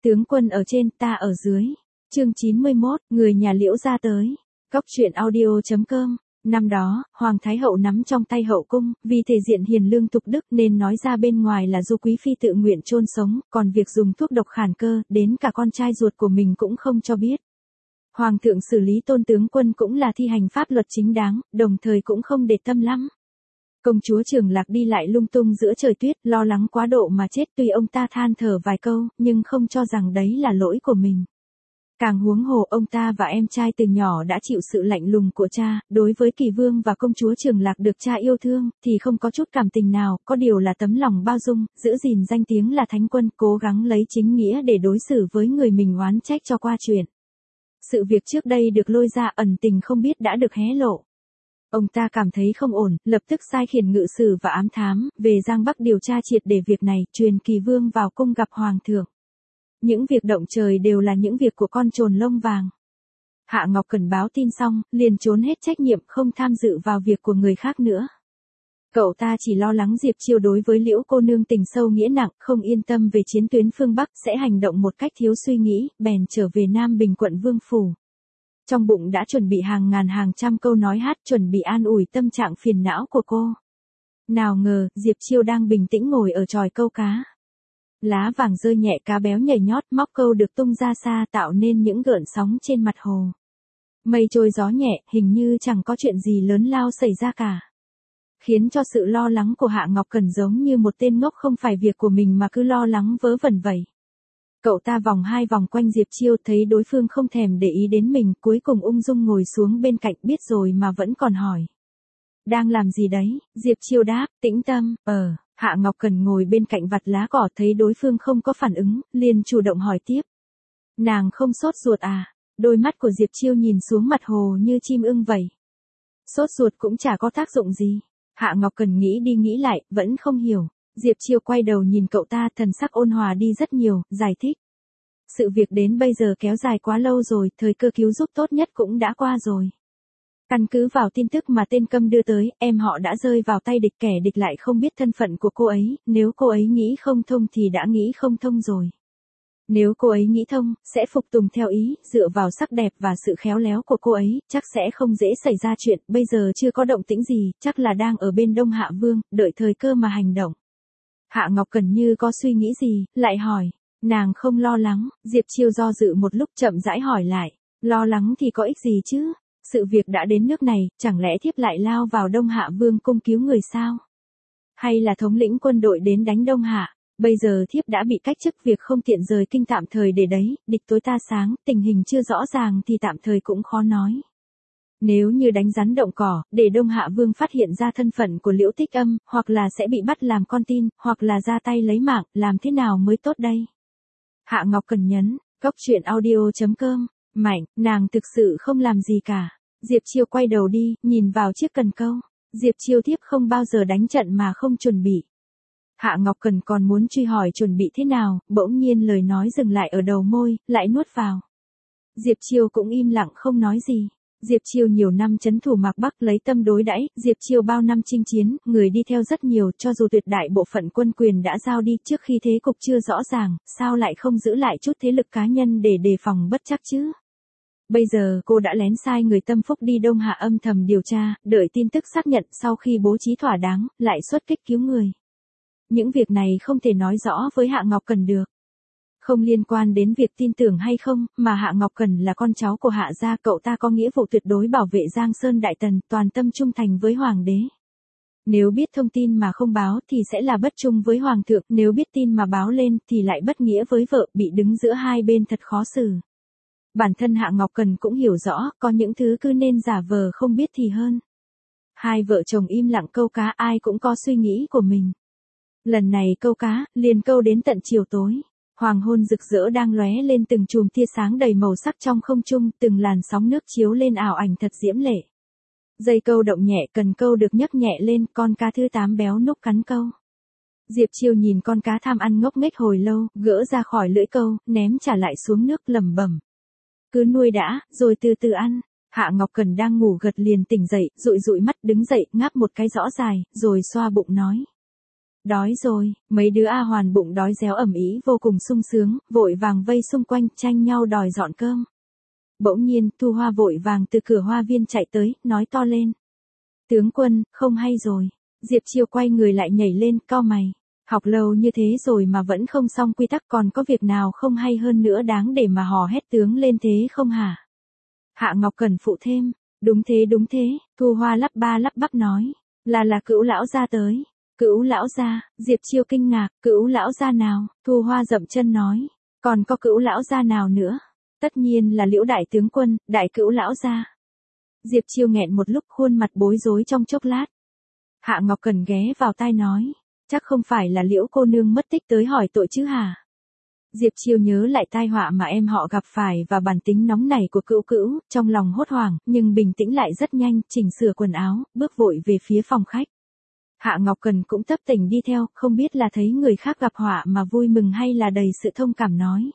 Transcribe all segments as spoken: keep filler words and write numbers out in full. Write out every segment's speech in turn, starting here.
Tướng quân ở trên, ta ở dưới. Chương chín mươi mốt, người nhà Liễu gia tới. Cốc truyện audio chấm com. Năm đó, Hoàng Thái Hậu nắm trong tay hậu cung, vì thể diện hiền lương tục đức nên nói ra bên ngoài là Du Quý Phi tự nguyện chôn sống, còn việc dùng thuốc độc khản cơ, đến cả con trai ruột của mình cũng không cho biết. Hoàng thượng xử lý Tôn tướng quân cũng là thi hành pháp luật chính đáng, đồng thời cũng không để tâm lắm. Công chúa Trường Lạc đi lại lung tung giữa trời tuyết, lo lắng quá độ mà chết, tuy ông ta than thở vài câu, nhưng không cho rằng đấy là lỗi của mình. Càng huống hồ ông ta và em trai từ nhỏ đã chịu sự lạnh lùng của cha, đối với Kỳ Vương và công chúa Trường Lạc được cha yêu thương, thì không có chút cảm tình nào, có điều là tấm lòng bao dung, giữ gìn danh tiếng là thánh quân, cố gắng lấy chính nghĩa để đối xử với người mình oán trách cho qua chuyện. Sự việc trước đây được lôi ra ẩn tình không biết đã được hé lộ. Ông ta cảm thấy không ổn, lập tức sai khiển ngự sử và ám thám, về Giang Bắc điều tra triệt để việc này, truyền Kỳ Vương vào cung gặp Hoàng thượng. Những việc động trời đều là những việc của con trồn lông vàng. Hạ Ngọc Cẩn báo tin xong, liền trốn hết trách nhiệm, không tham dự vào việc của người khác nữa. Cậu ta chỉ lo lắng Diệp Chiêu đối với Liễu cô nương tình sâu nghĩa nặng, không yên tâm về chiến tuyến phương Bắc, sẽ hành động một cách thiếu suy nghĩ, bèn trở về Nam Bình quận Vương phủ. Trong bụng đã chuẩn bị hàng ngàn hàng trăm câu nói hát, chuẩn bị an ủi tâm trạng phiền não của cô. Nào ngờ, Diệp Chiêu đang bình tĩnh ngồi ở chòi câu cá. Lá vàng rơi nhẹ, cá béo nhảy nhót, móc câu được tung ra xa tạo nên những gợn sóng trên mặt hồ. Mây trôi gió nhẹ, hình như chẳng có chuyện gì lớn lao xảy ra cả. Khiến cho sự lo lắng của Hạ Ngọc Cẩn giống như một tên ngốc, không phải việc của mình mà cứ lo lắng vớ vẩn vậy. Cậu ta vòng hai vòng quanh Diệp Chiêu, thấy đối phương không thèm để ý đến mình, cuối cùng ung dung ngồi xuống bên cạnh, biết rồi mà vẫn còn hỏi. Đang làm gì đấy? Diệp Chiêu đáp, tĩnh tâm. Ờ, Hạ Ngọc Cẩn ngồi bên cạnh vặt lá cỏ, thấy đối phương không có phản ứng, liền chủ động hỏi tiếp. Nàng không sốt ruột à? Đôi mắt của Diệp Chiêu nhìn xuống mặt hồ như chim ưng vậy. Sốt ruột cũng chả có tác dụng gì. Hạ Ngọc Cẩn nghĩ đi nghĩ lại, vẫn không hiểu. Diệp Chiêu quay đầu nhìn cậu ta, thần sắc ôn hòa đi rất nhiều, giải thích. Sự việc đến bây giờ kéo dài quá lâu rồi, thời cơ cứu giúp tốt nhất cũng đã qua rồi. Căn cứ vào tin tức mà tên Câm đưa tới, em họ đã rơi vào tay địch, kẻ địch lại không biết thân phận của cô ấy, nếu cô ấy nghĩ không thông thì đã nghĩ không thông rồi. Nếu cô ấy nghĩ thông, sẽ phục tùng theo ý, dựa vào sắc đẹp và sự khéo léo của cô ấy, chắc sẽ không dễ xảy ra chuyện, bây giờ chưa có động tĩnh gì, chắc là đang ở bên Đông Hạ Vương, đợi thời cơ mà hành động. Hạ Ngọc Cẩn như có suy nghĩ gì, lại hỏi, nàng không lo lắng. Diệp Chiêu do dự một lúc, chậm rãi hỏi lại, lo lắng thì có ích gì chứ, sự việc đã đến nước này, chẳng lẽ thiếp lại lao vào Đông Hạ Vương cung cứu người sao? Hay là thống lĩnh quân đội đến đánh Đông Hạ? Bây giờ thiếp đã bị cách chức, việc không tiện rời kinh tạm thời để đấy, địch tối ta sáng, tình hình chưa rõ ràng thì tạm thời cũng khó nói. Nếu như đánh rắn động cỏ, để Đông Hạ Vương phát hiện ra thân phận của Liễu Tích Âm, hoặc là sẽ bị bắt làm con tin, hoặc là ra tay lấy mạng, làm thế nào mới tốt đây? Hạ Ngọc Cẩn nhấn, cốc truyện audio chấm com, Mạnh, nàng thực sự không làm gì cả. Diệp Chiêu quay đầu đi, nhìn vào chiếc cần câu. Diệp Chiêu thiếp không bao giờ đánh trận mà không chuẩn bị. Hạ Ngọc Cẩn còn muốn truy hỏi chuẩn bị thế nào, bỗng nhiên lời nói dừng lại ở đầu môi, lại nuốt vào. Diệp Chiêu cũng im lặng không nói gì. Diệp Chiêu nhiều năm trấn thủ Mạc Bắc, lấy tâm đối đãi, Diệp Chiêu bao năm chinh chiến, người đi theo rất nhiều, cho dù tuyệt đại bộ phận quân quyền đã giao đi, trước khi thế cục chưa rõ ràng, sao lại không giữ lại chút thế lực cá nhân để đề phòng bất trắc chứ? Bây giờ cô đã lén sai người tâm phúc đi Đông Hạ âm thầm điều tra, đợi tin tức xác nhận, sau khi bố trí thỏa đáng, lại xuất kích cứu người. Những việc này không thể nói rõ với Hạ Ngọc Cẩn được. Không liên quan đến việc tin tưởng hay không, mà Hạ Ngọc Cẩn là con cháu của Hạ gia, cậu ta có nghĩa vụ tuyệt đối bảo vệ Giang Sơn Đại Tần, toàn tâm trung thành với Hoàng đế. Nếu biết thông tin mà không báo thì sẽ là bất trung với Hoàng thượng, nếu biết tin mà báo lên thì lại bất nghĩa với vợ, bị đứng giữa hai bên thật khó xử. Bản thân Hạ Ngọc Cẩn cũng hiểu rõ, có những thứ cứ nên giả vờ không biết thì hơn. Hai vợ chồng im lặng câu cá, ai cũng có suy nghĩ của mình. Lần này câu cá, liền câu đến tận chiều tối. Hoàng hôn rực rỡ đang lóe lên từng chùm tia sáng đầy màu sắc trong không trung, từng làn sóng nước chiếu lên ảo ảnh thật diễm lệ. Dây câu động nhẹ, cần câu được nhấc nhẹ lên, con cá thứ tám béo núc cắn câu. Diệp Chiêu nhìn con cá tham ăn ngốc nghếch hồi lâu, gỡ ra khỏi lưỡi câu, ném trả lại xuống nước, lẩm bẩm. Cứ nuôi đã, rồi từ từ ăn. Hạ Ngọc Cẩn đang ngủ gật liền tỉnh dậy, dụi dụi mắt đứng dậy, ngáp một cái rõ dài, rồi xoa bụng nói. Đói rồi, mấy đứa A Hoàn bụng đói réo ẩm ý vô cùng sung sướng, vội vàng vây xung quanh tranh nhau đòi dọn cơm. Bỗng nhiên, Thu Hoa vội vàng từ cửa hoa viên chạy tới, nói to lên. Tướng quân, không hay rồi. Diệp Chiêu quay người lại nhảy lên, cau mày. Học lâu như thế rồi mà vẫn không xong quy tắc, còn có việc nào không hay hơn nữa đáng để mà hò hét tướng lên thế không hả? Hạ Ngọc Cẩn phụ thêm. Đúng thế đúng thế, Thu Hoa lắp ba lắp bắp nói. Là là Cữu lão gia tới. Cữu lão gia, Diệp Chiêu kinh ngạc, Cữu lão gia nào? Thu Hoa dậm chân nói. Còn có Cữu lão gia nào nữa? Tất nhiên là Liễu đại tướng quân, đại Cữu lão gia. Diệp Chiêu nghẹn một lúc, khuôn mặt bối rối trong chốc lát. Hạ Ngọc Cẩn ghé vào tai nói. Chắc không phải là Liễu cô nương mất tích tới hỏi tội chứ hả? Diệp Chiêu nhớ lại tai họa mà em họ gặp phải và bản tính nóng nảy của Cữu Cữu, trong lòng hốt hoảng, nhưng bình tĩnh lại rất nhanh, chỉnh sửa quần áo, bước vội về phía phòng khách. Hạ Ngọc Cần cũng tấp tỉnh đi theo, không biết là thấy người khác gặp họa mà vui mừng hay là đầy sự thông cảm nói.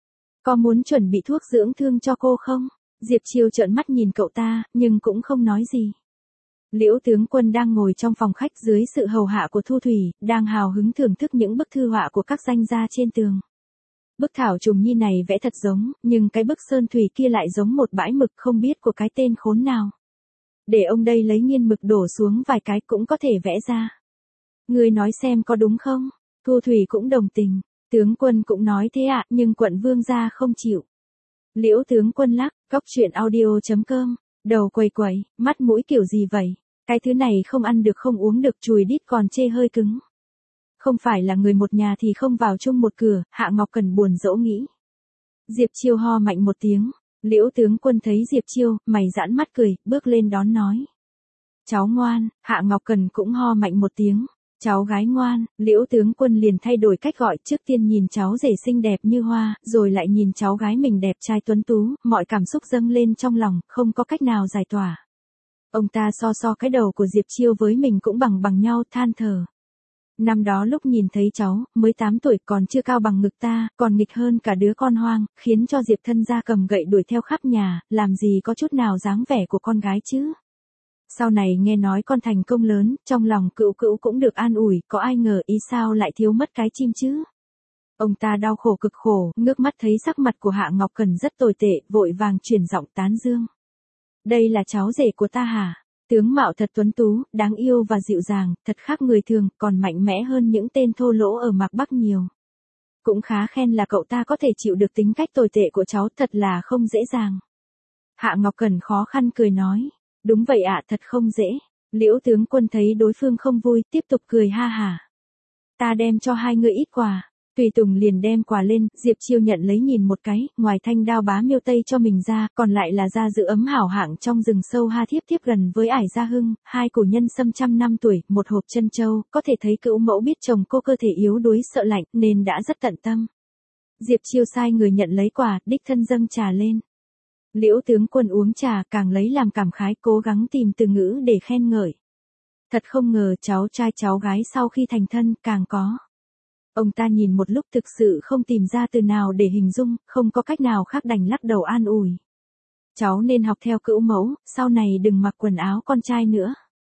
Có muốn chuẩn bị thuốc dưỡng thương cho cô không? Diệp Chiêu trợn mắt nhìn cậu ta, nhưng cũng không nói gì. Liễu tướng quân đang ngồi trong phòng khách dưới sự hầu hạ của Thu Thủy, đang hào hứng thưởng thức những bức thư họa của các danh gia trên tường. Bức thảo trùng nhi này vẽ thật giống, nhưng cái bức sơn thủy kia lại giống một bãi mực không biết của cái tên khốn nào. Để ông đây lấy nghiên mực đổ xuống vài cái cũng có thể vẽ ra. Người nói xem có đúng không? Thu Thủy cũng đồng tình. Tướng quân cũng nói thế ạ, nhưng quận vương gia không chịu. Liễu tướng quân lắc, cóc truyện audio chấm com, đầu quầy quầy, mắt mũi kiểu gì vậy? Cái thứ này không ăn được không uống được, chùi đít còn chê hơi cứng. Không phải là người một nhà thì không vào chung một cửa, Hạ Ngọc Cần buồn dỗ nghĩ. Diệp Chiêu ho mạnh một tiếng, Liễu tướng quân thấy Diệp Chiêu, mày giãn mắt cười, bước lên đón nói. Cháu ngoan, Hạ Ngọc Cần cũng ho mạnh một tiếng. Cháu gái ngoan, Liễu tướng quân liền thay đổi cách gọi, trước tiên nhìn cháu rể xinh đẹp như hoa, rồi lại nhìn cháu gái mình đẹp trai tuấn tú, mọi cảm xúc dâng lên trong lòng, không có cách nào giải tỏa. Ông ta so so cái đầu của Diệp Chiêu với mình cũng bằng bằng nhau, than thở. Năm đó lúc nhìn thấy cháu, mới tám tuổi còn chưa cao bằng ngực ta, còn nghịch hơn cả đứa con hoang, khiến cho Diệp thân gia cầm gậy đuổi theo khắp nhà, làm gì có chút nào dáng vẻ của con gái chứ. Sau này nghe nói con thành công lớn, trong lòng Cữu Cữu cũng được an ủi, có ai ngờ ý sao lại thiếu mất cái chim chứ. Ông ta đau khổ cực khổ, ngước mắt thấy sắc mặt của Hạ Ngọc Cần rất tồi tệ, vội vàng chuyển giọng tán dương. Đây là cháu rể của ta hả? Tướng mạo thật tuấn tú, đáng yêu và dịu dàng, thật khác người thường, còn mạnh mẽ hơn những tên thô lỗ ở Mạc Bắc nhiều. Cũng khá khen là cậu ta có thể chịu được tính cách tồi tệ của cháu, thật là không dễ dàng. Hạ Ngọc Cần khó khăn cười nói. Đúng vậy ạ, thật không dễ. Liễu tướng quân thấy đối phương không vui, tiếp tục cười ha hả. Ta đem cho hai người ít quà. Tùy Tùng liền đem quà lên, Diệp Chiêu nhận lấy nhìn một cái, ngoài thanh đao bá miêu tây cho mình ra, còn lại là da giữ ấm hảo hạng trong rừng sâu ha thiếp thiếp gần với ải gia hưng, hai cổ nhân sâm trăm năm tuổi, một hộp chân châu, có thể thấy Cữu mẫu biết chồng cô cơ thể yếu đuối sợ lạnh, nên đã rất tận tâm. Diệp Chiêu sai người nhận lấy quà, đích thân dâng trà lên. Liễu tướng quân uống trà càng lấy làm cảm khái, cố gắng tìm từ ngữ để khen ngợi. Thật không ngờ cháu trai cháu gái sau khi thành thân càng có. Ông ta nhìn một lúc thực sự không tìm ra từ nào để hình dung, không có cách nào khác đành lắc đầu an ủi. Cháu nên học theo Cữu mẫu, sau này đừng mặc quần áo con trai nữa.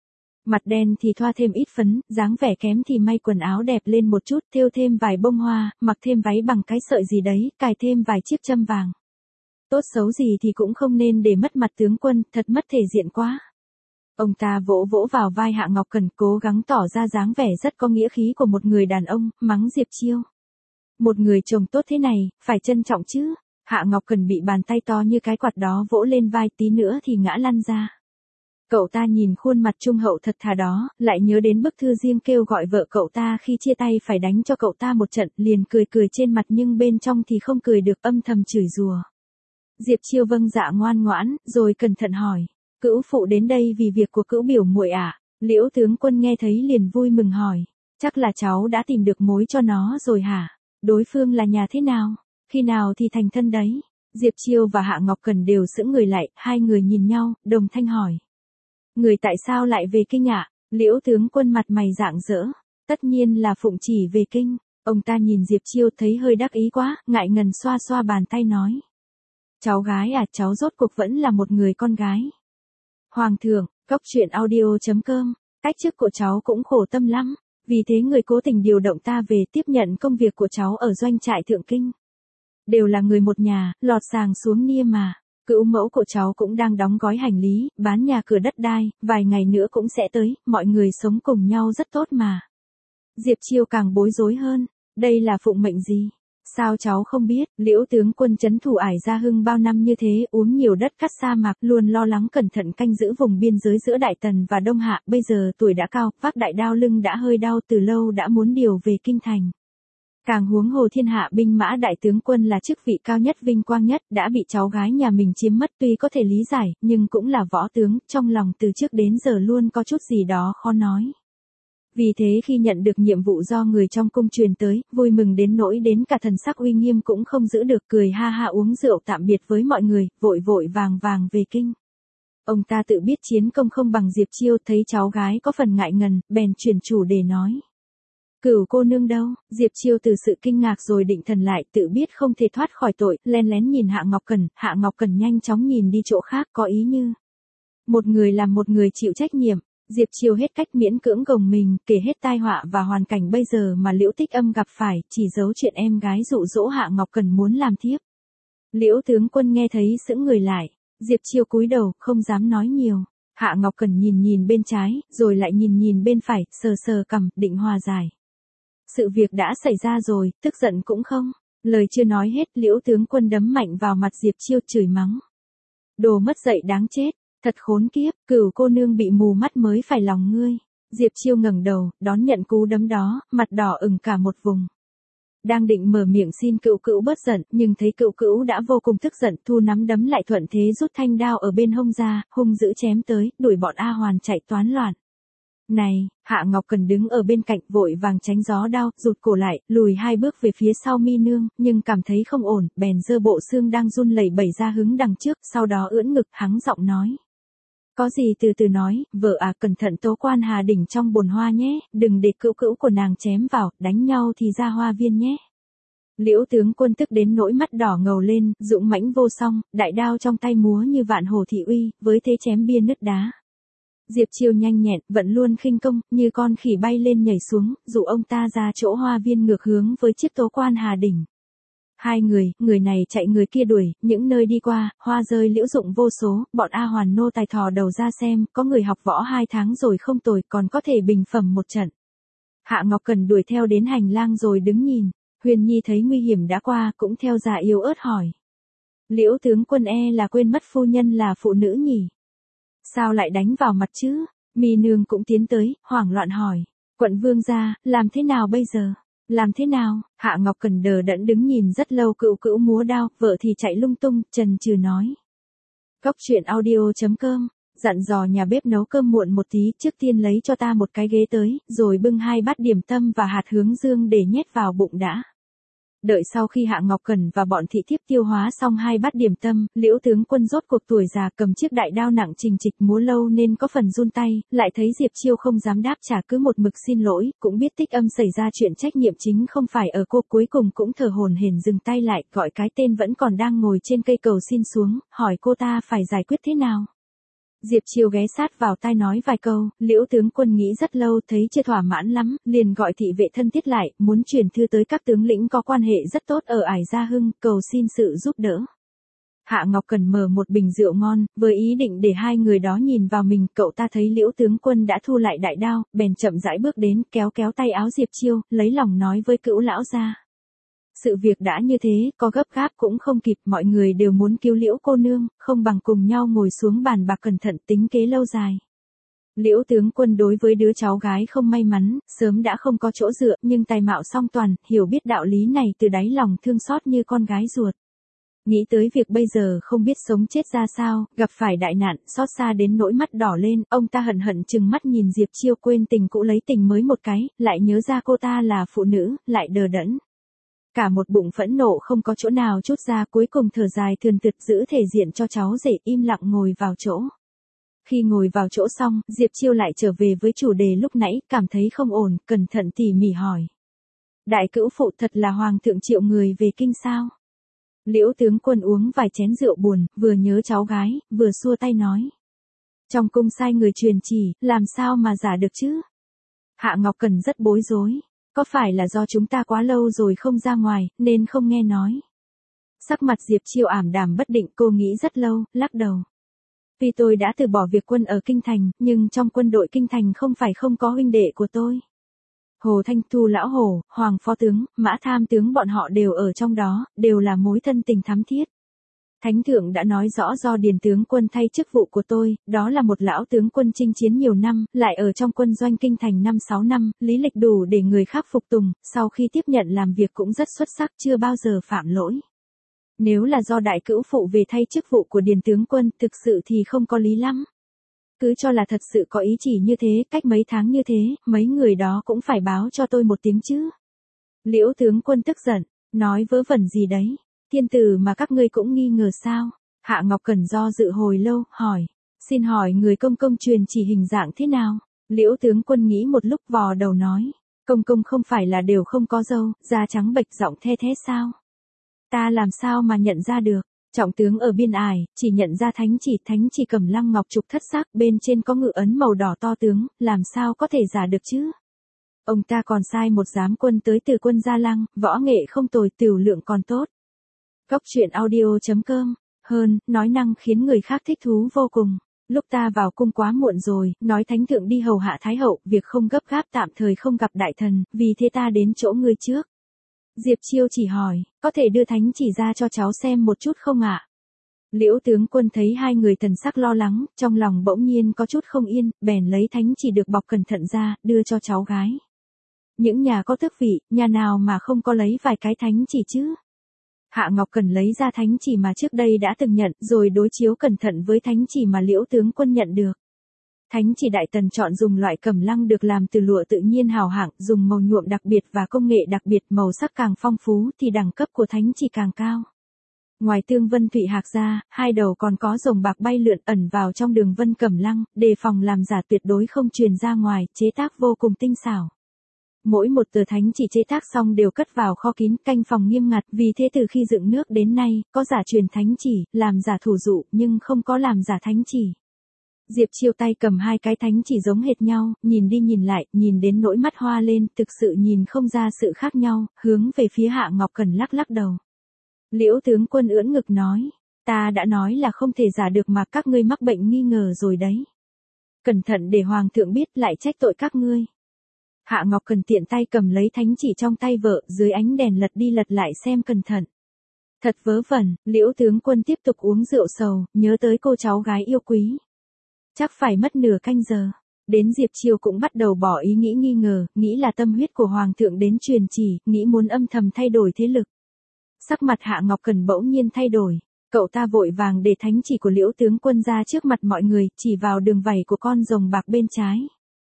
Mặt đen thì thoa thêm ít phấn, dáng vẻ kém thì may quần áo đẹp lên một chút, thêu thêm vài bông hoa, mặc thêm váy bằng cái sợi gì đấy, cài thêm vài chiếc châm vàng. Tốt xấu gì thì cũng không nên để mất mặt tướng quân, thật mất thể diện quá. Ông ta vỗ vỗ vào vai Hạ Ngọc Cần, cố gắng tỏ ra dáng vẻ rất có nghĩa khí của một người đàn ông, mắng Diệp Chiêu. Một người chồng tốt thế này, phải trân trọng chứ. Hạ Ngọc Cần bị bàn tay to như cái quạt đó vỗ lên vai, tí nữa thì ngã lăn ra. Cậu ta nhìn khuôn mặt trung hậu thật thà đó, lại nhớ đến bức thư riêng kêu gọi vợ cậu ta khi chia tay phải đánh cho cậu ta một trận, liền cười cười trên mặt nhưng bên trong thì không cười được, âm thầm chửi rủa. Diệp Chiêu vâng dạ ngoan ngoãn, rồi cẩn thận hỏi. Cữu phụ đến đây vì việc của Cữu biểu muội à? Liễu tướng quân nghe thấy liền vui mừng hỏi. Chắc là cháu đã tìm được mối cho nó rồi hả? Đối phương là nhà thế nào? Khi nào thì thành thân đấy? Diệp Chiêu và Hạ Ngọc Cần đều sững người lại, hai người nhìn nhau, đồng thanh hỏi. Người tại sao lại về kinh ạ? Liễu tướng quân mặt mày rạng rỡ. Tất nhiên là phụng chỉ về kinh. Ông ta nhìn Diệp Chiêu thấy hơi đắc ý quá, ngại ngần xoa xoa bàn tay nói. Cháu gái à, cháu rốt cuộc vẫn là một người con gái. Hoàng thượng, cóc truyện audio chấm com, cách chức của cháu cũng khổ tâm lắm. vì thế người cố tình điều động ta về tiếp nhận công việc của cháu ở doanh trại Thượng Kinh. Đều là người một nhà, lọt sàng xuống nia mà. Cữu mẫu của cháu cũng đang đóng gói hành lý, bán nhà cửa đất đai, vài ngày nữa cũng sẽ tới, mọi người sống cùng nhau rất tốt mà. Diệp Chiêu càng bối rối hơn, đây là phụng mệnh gì? Sao cháu không biết, Liễu tướng quân trấn thủ Ải Gia Hưng bao năm như thế, uống nhiều đất cắt sa mạc, luôn lo lắng cẩn thận canh giữ vùng biên giới giữa Đại Tần và Đông Hạ, bây giờ tuổi đã cao, vác đại đao lưng đã hơi đau, từ lâu đã muốn điều về kinh thành. Càng huống hồ thiên hạ binh mã đại tướng quân là chức vị cao nhất vinh quang nhất, đã bị cháu gái nhà mình chiếm mất, tuy có thể lý giải, nhưng cũng là võ tướng, trong lòng từ trước đến giờ luôn có chút gì đó khó nói. Vì thế khi nhận được nhiệm vụ do người trong cung truyền tới, vui mừng đến nỗi đến cả thần sắc uy nghiêm cũng không giữ được, cười ha ha uống rượu tạm biệt với mọi người, vội vội vàng vàng về kinh. Ông ta tự biết chiến công không bằng Diệp Chiêu, thấy cháu gái có phần ngại ngần, bèn chuyển chủ đề nói. Cửu cô nương đâu? Diệp Chiêu từ sự kinh ngạc rồi định thần lại, tự biết không thể thoát khỏi tội, len lén nhìn Hạ Ngọc Cẩn, Hạ Ngọc Cẩn nhanh chóng nhìn đi chỗ khác, có ý như một người làm một người chịu trách nhiệm. Diệp Chiêu hết cách miễn cưỡng gồng mình, kể hết tai họa và hoàn cảnh bây giờ mà Liễu Tích Âm gặp phải, chỉ giấu chuyện em gái dụ dỗ Hạ Ngọc Cẩn muốn làm thiếp. Liễu tướng quân nghe thấy sững người lại, Diệp Chiêu cúi đầu, không dám nói nhiều. Hạ Ngọc Cẩn nhìn nhìn bên trái, rồi lại nhìn nhìn bên phải, sờ sờ cằm, định hòa giải. Sự việc đã xảy ra rồi, tức giận cũng không. Lời chưa nói hết, Liễu tướng quân đấm mạnh vào mặt Diệp Chiêu, chửi mắng. Đồ mất dạy đáng chết. Thật khốn kiếp, Cửu cô nương bị mù mắt mới phải lòng ngươi. Diệp Chiêu ngẩng đầu, đón nhận cú đấm đó, mặt đỏ ửng cả một vùng. Đang định mở miệng xin Cửu Cửu bớt giận, nhưng thấy Cửu Cửu đã vô cùng tức giận, thu nắm đấm lại thuận thế rút thanh đao ở bên hông ra, hung dữ chém tới, đuổi bọn A Hoàn chạy toán loạn. Này, Hạ Ngọc Cần đứng ở bên cạnh vội vàng tránh gió đao, rụt cổ lại, lùi hai bước về phía sau Mi Nương, nhưng cảm thấy không ổn, bèn giơ bộ xương đang run lẩy bẩy ra hướng đằng trước, sau đó ưỡn ngực hắng giọng nói. Có gì từ từ nói, vợ à, cẩn thận tố quan Hà Đỉnh trong bồn hoa nhé, đừng để Cữu Cữu của nàng chém vào, đánh nhau thì ra hoa viên nhé. Liễu tướng quân tức đến nỗi mắt đỏ ngầu lên, dũng mãnh vô song, đại đao trong tay múa như vạn hổ thị uy, với thế chém bia nứt đá. Diệp Chiêu nhanh nhẹn, vẫn luôn khinh công, như con khỉ bay lên nhảy xuống, dụ ông ta ra chỗ hoa viên ngược hướng với chiếc tố quan Hà Đỉnh. Hai người, người này chạy người kia đuổi, những nơi đi qua, hoa rơi liễu dụng vô số, bọn A Hoàn nô tài thò đầu ra xem, có người học võ hai tháng rồi không tồi, còn có thể bình phẩm một trận. Hạ Ngọc Cần đuổi theo đến hành lang rồi đứng nhìn, Huyền Nhi thấy nguy hiểm đã qua, cũng theo ra yếu ớt hỏi. Liễu tướng quân e là quên mất phu nhân là phụ nữ nhỉ? Sao lại đánh vào mặt chứ? Mi Nương cũng tiến tới, hoảng loạn hỏi. Quận vương gia, làm thế nào bây giờ? Làm thế nào? Hạ Ngọc Cần đờ đẫn đứng nhìn rất lâu, Cữu Cữu múa đao, vợ thì chạy lung tung, chần chừ nói. Cóc truyện audio chấm com, dặn dò nhà bếp nấu cơm muộn một tí, trước tiên lấy cho ta một cái ghế tới, rồi bưng hai bát điểm tâm và hạt hướng dương để nhét vào bụng đã. Đợi sau khi Hạ Ngọc Cẩn và bọn thị thiếp tiêu hóa xong hai bát điểm tâm, Liễu tướng quân rốt cuộc tuổi già cầm chiếc đại đao nặng trình trịch múa lâu nên có phần run tay, lại thấy Diệp Chiêu không dám đáp trả cứ một mực xin lỗi, cũng biết Tích Âm xảy ra chuyện trách nhiệm chính không phải ở cô, cuối cùng cũng thở hổn hển dừng tay lại, gọi cái tên vẫn còn đang ngồi trên cây cầu xin xuống, hỏi cô ta phải giải quyết thế nào. Diệp Chiêu ghé sát vào tai nói vài câu, Liễu tướng quân nghĩ rất lâu thấy chưa thỏa mãn lắm, liền gọi thị vệ thân thiết lại, muốn truyền thư tới các tướng lĩnh có quan hệ rất tốt ở Ải Gia Hưng, cầu xin sự giúp đỡ. Hạ Ngọc Cần mở một bình rượu ngon, với ý định để hai người đó nhìn vào mình, cậu ta thấy Liễu tướng quân đã thu lại đại đao, bèn chậm rãi bước đến, kéo kéo tay áo Diệp Chiêu, lấy lòng nói với Cữu lão gia. Sự việc đã như thế, có gấp gáp cũng không kịp, mọi người đều muốn cứu Liễu cô nương, không bằng cùng nhau ngồi xuống bàn bạc cẩn thận tính kế lâu dài. Liễu tướng quân đối với đứa cháu gái không may mắn, sớm đã không có chỗ dựa, nhưng tài mạo song toàn, hiểu biết đạo lý này từ đáy lòng thương xót như con gái ruột. Nghĩ tới việc bây giờ không biết sống chết ra sao, gặp phải đại nạn, xót xa đến nỗi mắt đỏ lên, ông ta hận hận chừng mắt nhìn Diệp Chiêu, quên tình cũ lấy tình mới một cái, lại nhớ ra cô ta là phụ nữ, lại đờ đẫn. Cả một bụng phẫn nộ không có chỗ nào trút ra, cuối cùng thở dài thườn thượt giữ thể diện cho cháu rể, im lặng ngồi vào chỗ. Khi ngồi vào chỗ xong, Diệp Chiêu lại trở về với chủ đề lúc nãy, cảm thấy không ổn, cẩn thận tỉ mỉ hỏi. Đại cữu phụ thật là hoàng thượng triệu người về kinh sao? Liễu tướng quân uống vài chén rượu buồn, vừa nhớ cháu gái, vừa xua tay nói. Trong cung sai người truyền chỉ, làm sao mà giả được chứ? Hạ Ngọc Cần rất bối rối. Có phải là do chúng ta quá lâu rồi không ra ngoài, nên không nghe nói? Sắc mặt Diệp Chiêu ảm đạm bất định, cô nghĩ rất lâu, lắc đầu. Vì tôi đã từ bỏ việc quân ở Kinh Thành, nhưng trong quân đội Kinh Thành không phải không có huynh đệ của tôi. Hồ Thanh Thu lão Hồ, Hoàng phó tướng, Mã tham tướng bọn họ đều ở trong đó, đều là mối thân tình thắm thiết. Thánh thượng đã nói rõ do Điền tướng quân thay chức vụ của tôi, đó là một lão tướng quân chinh chiến nhiều năm, lại ở trong quân doanh Kinh Thành năm sáu năm, lý lịch đủ để người khác phục tùng, sau khi tiếp nhận làm việc cũng rất xuất sắc, chưa bao giờ phạm lỗi. Nếu là do đại cữu phụ về thay chức vụ của Điền tướng quân, thực sự thì không có lý lắm. Cứ cho là thật sự có ý chỉ như thế, cách mấy tháng như thế, mấy người đó cũng phải báo cho tôi một tiếng chứ. Liễu tướng quân tức giận, nói vớ vẩn gì đấy, thiên tử mà các ngươi cũng nghi ngờ sao? Hạ Ngọc Cần do dự hồi lâu, hỏi, xin hỏi người công công truyền chỉ hình dạng thế nào? Liễu tướng quân nghĩ một lúc vò đầu nói, công công không phải là đều không có râu, da trắng bệch giọng the thế sao? Ta làm sao mà nhận ra được? Trọng tướng ở biên ải, chỉ nhận ra thánh chỉ, thánh chỉ cầm lăng ngọc trục thất sắc, bên trên có ngự ấn màu đỏ to tướng, làm sao có thể giả được chứ? Ông ta còn sai một giám quân tới từ quân Gia Lăng, võ nghệ không tồi, tửu lượng còn tốt. Cốc truyện audio chấm com, hơn, nói năng khiến người khác thích thú vô cùng. Lúc ta vào cung quá muộn rồi, nói thánh thượng đi hầu hạ thái hậu, việc không gấp gáp tạm thời không gặp đại thần, vì thế ta đến chỗ ngươi trước. Diệp Chiêu chỉ hỏi, có thể đưa thánh chỉ ra cho cháu xem một chút không ạ? Liễu tướng quân thấy hai người thần sắc lo lắng, trong lòng bỗng nhiên có chút không yên, bèn lấy thánh chỉ được bọc cẩn thận ra, đưa cho cháu gái. Những nhà có tước vị, nhà nào mà không có lấy vài cái thánh chỉ chứ? Hạ Ngọc Cần lấy ra thánh chỉ mà trước đây đã từng nhận, rồi đối chiếu cẩn thận với thánh chỉ mà Liễu tướng quân nhận được. Thánh chỉ Đại Tần chọn dùng loại cẩm lăng được làm từ lụa tự nhiên hào hạng, dùng màu nhuộm đặc biệt và công nghệ đặc biệt, màu sắc càng phong phú thì đẳng cấp của thánh chỉ càng cao. Ngoài tương vân thụy hạc ra, hai đầu còn có rồng bạc bay lượn ẩn vào trong đường vân cẩm lăng, đề phòng làm giả tuyệt đối không truyền ra ngoài, chế tác vô cùng tinh xảo. Mỗi một tờ thánh chỉ chế tác xong đều cất vào kho kín, canh phòng nghiêm ngặt, vì thế từ khi dựng nước đến nay, có giả truyền thánh chỉ, làm giả thủ dụ, nhưng không có làm giả thánh chỉ. Diệp Chiêu tay cầm hai cái thánh chỉ giống hệt nhau, nhìn đi nhìn lại, nhìn đến nỗi mắt hoa lên, thực sự nhìn không ra sự khác nhau, hướng về phía Hạ Ngọc Cần lắc lắc đầu. Liễu tướng quân ưỡn ngực nói, ta đã nói là không thể giả được mà các ngươi mắc bệnh nghi ngờ rồi đấy. Cẩn thận để hoàng thượng biết lại trách tội các ngươi. Hạ Ngọc Cần tiện tay cầm lấy thánh chỉ trong tay vợ, dưới ánh đèn lật đi lật lại xem cẩn thận. Thật vớ vẩn, Liễu tướng quân tiếp tục uống rượu sầu, nhớ tới cô cháu gái yêu quý. Chắc phải mất nửa canh giờ. Đến Diệp Chiêu cũng bắt đầu bỏ ý nghĩ nghi ngờ, nghĩ là tâm huyết của hoàng thượng đến truyền chỉ, nghĩ muốn âm thầm thay đổi thế lực. Sắc mặt Hạ Ngọc Cần bỗng nhiên thay đổi, cậu ta vội vàng để thánh chỉ của Liễu tướng quân ra trước mặt mọi người, chỉ vào đường vảy của con rồng bạc bên trái.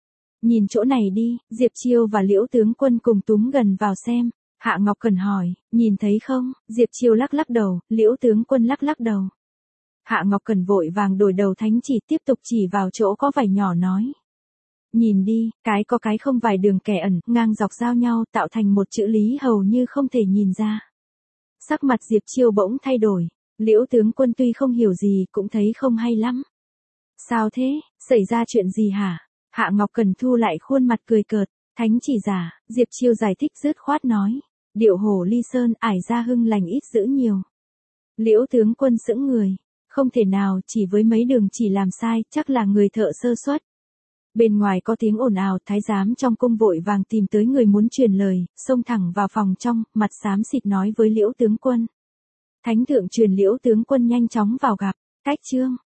Nhìn chỗ này đi, Diệp Chiêu và Liễu tướng quân cùng túm gần vào xem. Hạ Ngọc Cần hỏi, nhìn thấy không? Diệp Chiêu lắc lắc đầu, Liễu tướng quân lắc lắc đầu. Hạ Ngọc Cần vội vàng đổi đầu thánh chỉ, tiếp tục chỉ vào chỗ có vảy nhỏ nói. Nhìn đi, cái có cái không vài đường kẻ ẩn, ngang dọc giao nhau, tạo thành một chữ lý hầu như không thể nhìn ra. Sắc mặt Diệp Chiêu bỗng thay đổi, Liễu tướng quân tuy không hiểu gì, cũng thấy không hay lắm. Sao thế, xảy ra chuyện gì hả? Hạ Ngọc Cần thu lại khuôn mặt cười cợt, thánh chỉ giả, Diệp Chiêu giải thích dứt khoát nói. Điệu hổ ly sơn, ải ra hưng lành ít dữ nhiều. Liễu tướng quân sững người. Không thể nào, chỉ với mấy đường chỉ làm sai, chắc là người thợ sơ suất. Bên ngoài có tiếng ồn ào, thái giám trong cung vội vàng tìm tới người muốn truyền lời, xông thẳng vào phòng trong, mặt xám xịt nói với Liễu tướng quân. Thánh thượng truyền Liễu tướng quân nhanh chóng vào gặp, cách chương.